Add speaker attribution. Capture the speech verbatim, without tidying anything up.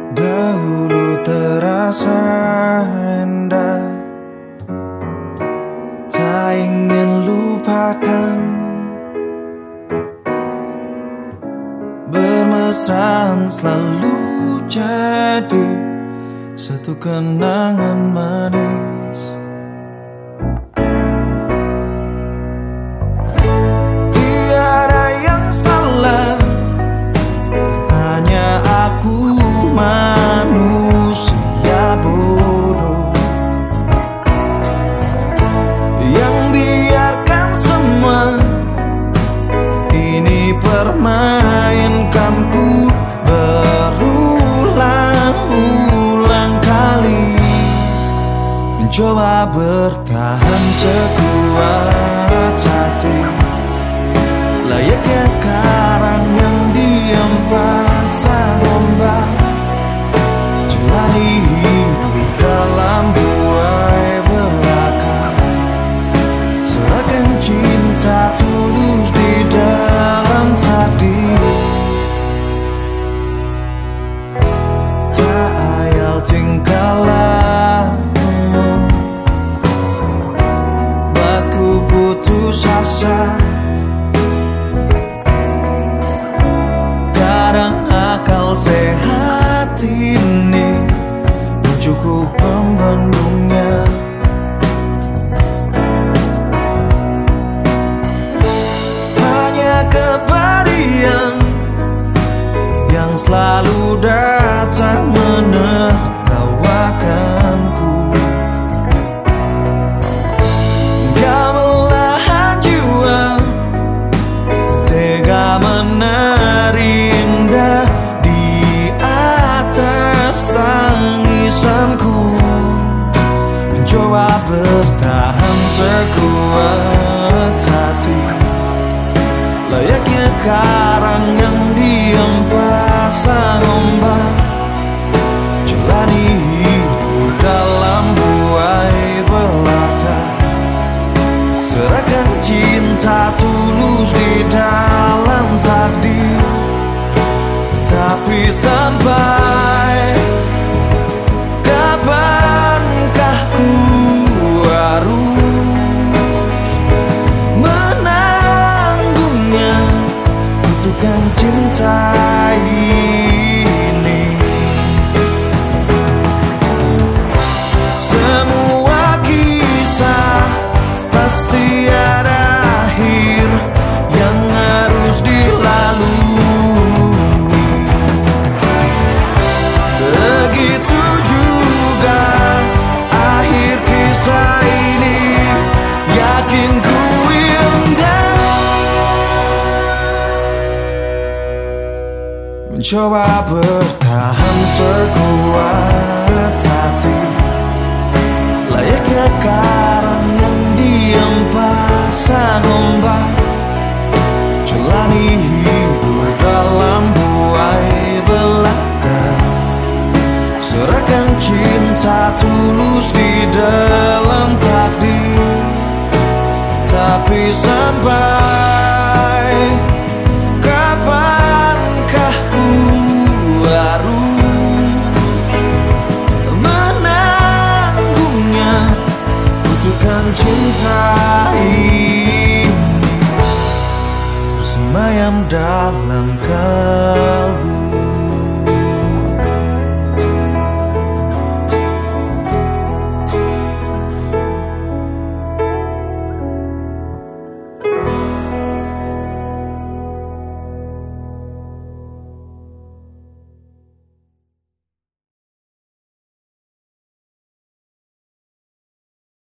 Speaker 1: Dahulu terasa indah, tak ingin lupakan. Bermesraan selalu jadi satu kenangan manis. Tiada yang salah, hanya aku manusia bodoh yang biarkan semua ini permainkanku berulang-ulang kali, mencoba bertahan sekuat hati, layaknya karang yang diam pasang ombak, jalani hidup dalam buai belaka, serahkan cinta tulus di dalam takdir. Tak ayal tingkah lakumu, buatku putus asa. Kadang akal sehat ini belum cukup membendungnya. Hanya kepedihan yang selalu datang menertawakanku, belahan jiwa tega menari indah di atas tangisanku, mencoba bertahan sekuat hati, layaknya karang yang diam pasang ombak, jalani hidup dalam buai belaka, serahkan cinta tulus di dalam takdir. Tapi sampai kapankah ku harus menanggungnya, kutukan cinta ini. Semua kisah pasti ada akhir yang harus dilalui. Begitu juga akhir kisah ini, yakin ku indah. Mencoba bertahan sekuat hati, layaknya karang yang diam pasang ombak, jalani hidup dalam